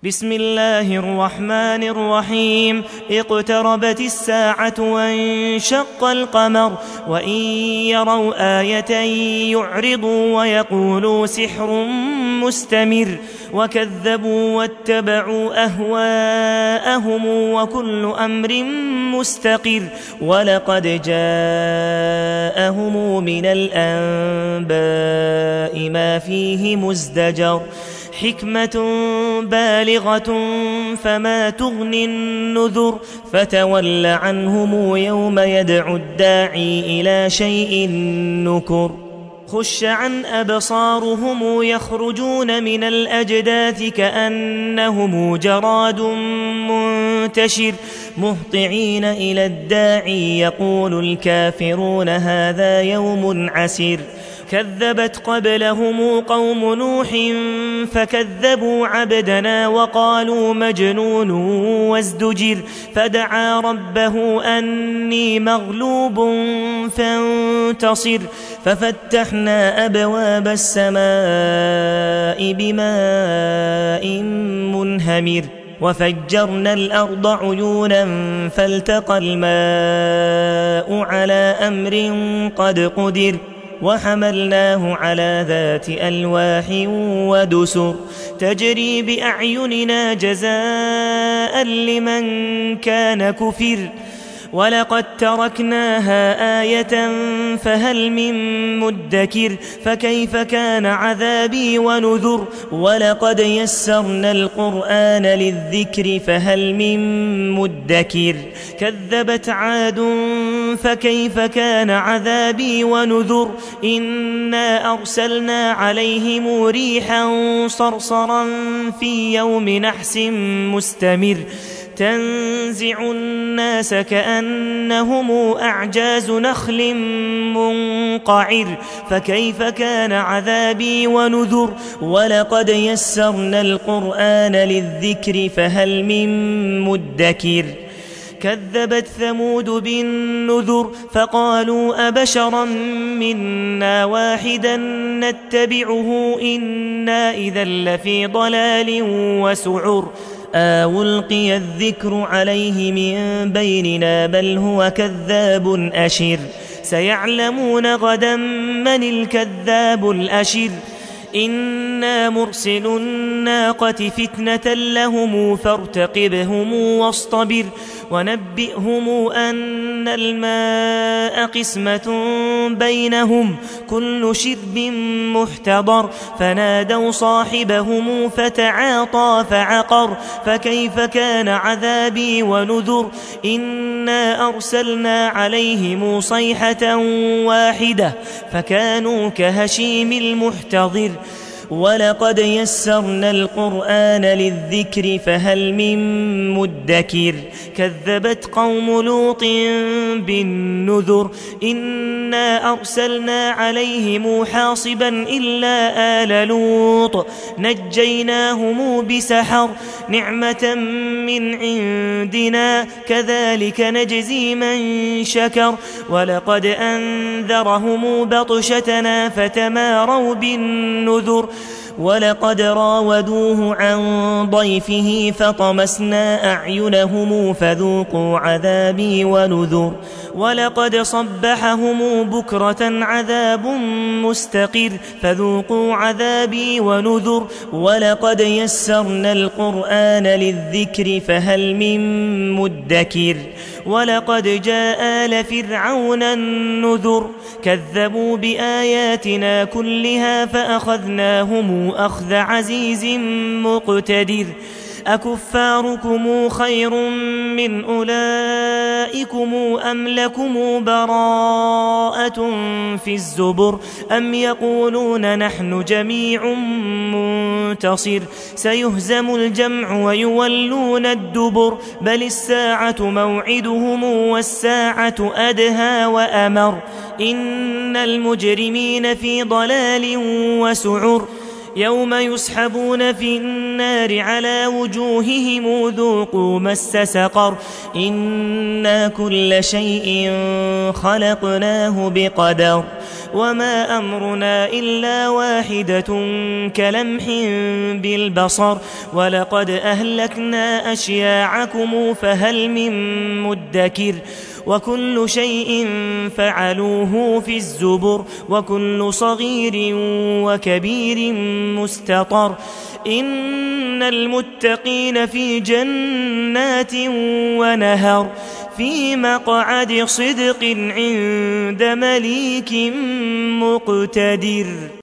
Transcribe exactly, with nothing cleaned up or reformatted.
بسم الله الرحمن الرحيم. اقتربت الساعة وانشق القمر وإن يروا آية يعرضوا ويقولوا سحر مستمر وكذبوا واتبعوا أهواءهم وكل أمر مستقر ولقد جاءهم من الأنباء ما فيه مزدجر حكمة بالغة فما تغني النذر فتول عنهم يوم يدعو الداعي إلى شيء نكر خش عن أبصارهم يخرجون من الأجداث كأنهم جراد منتشر مهطعين إلى الداعي يقول الكافرون هذا يوم عسير كذبت قبلهم قوم نوح فكذبوا عبدنا وقالوا مجنون وازدجر فدعا ربه أني مغلوب فانتصر ففتحنا أبواب السماء بماء منهمر وفجرنا الأرض عيونا فالتقى الماء على أمر قد قدر وحملناه على ذات ألواح ودسر تجري بأعيننا جزاء لمن كان كفر ولقد تركناها آية فهل من مدكر فكيف كان عذابي ونذر ولقد يسرنا القرآن للذكر فهل من مدكر كذبت عاد فكيف كان عذابي ونذر إنا أرسلنا عليهم ريحا صرصرا في يوم نحس مستمر تنزع الناس كأنهم أعجاز نخل منقعر فكيف كان عذابي ونذر ولقد يسرنا القرآن للذكر فهل من مدكر كذبت ثمود بالنذر فقالوا أبشرا منا واحدا نتبعه إنا إذا لفي ضلال وسعر ألقي الذكر عليه من بيننا بل هو كذاب أشر سيعلمون غدا من الكذاب الأشر إنا مرسل الناقة فتنة لهم فارتقبهم واصطبر ونبئهم أن الماء قسمة بينهم كل شرب محتضر فنادوا صاحبهم فتعاطى فعقر فكيف كان عذابي ونذر إنا أرسلنا عليهم صيحة واحدة فكانوا كهشيم المحتضر ولقد يسرنا القرآن للذكر فهل من مدكر كذبت قوم لوط بالنذر إنا أرسلنا عليهم حاصبا إلا آل لوط نجيناهم بسحر نعمة من عندنا كذلك نجزي من شكر ولقد أنذرهم بطشتنا فتماروا بالنذر ولقد راودوه عن ضيفه فطمسنا أعينهم فذوقوا عذابي ونذر ولقد صبحهم بكرة عذاب مستقر فذوقوا عذابي ونذر ولقد يسرنا القرآن للذكر فهل من مدكر ولقد جاء آل فرعون النذر كذبوا بآياتنا كلها فأخذناهم أخذ عزيز مقتدر أكفاركم خير من أولئكم أم لكم براءة في الزبر أم يقولون نحن جميع منتصر سيهزم الجمع ويولون الدبر بل الساعة موعدهم والساعة أدهى وأمر إن المجرمين في ضلال وسعر يوم يسحبون في النار على وجوههم ذوقوا مس سقر إنا كل شيء خلقناه بقدر وما أمرنا إلا واحدة كلمح بالبصر ولقد أهلكنا أشياعكم فهل من مدكر وكل شيء فعلوه في الزبر وكل صغير وكبير مستطر إن المتقين في جنات ونهر في مقعد صدق عند مليك مقتدر.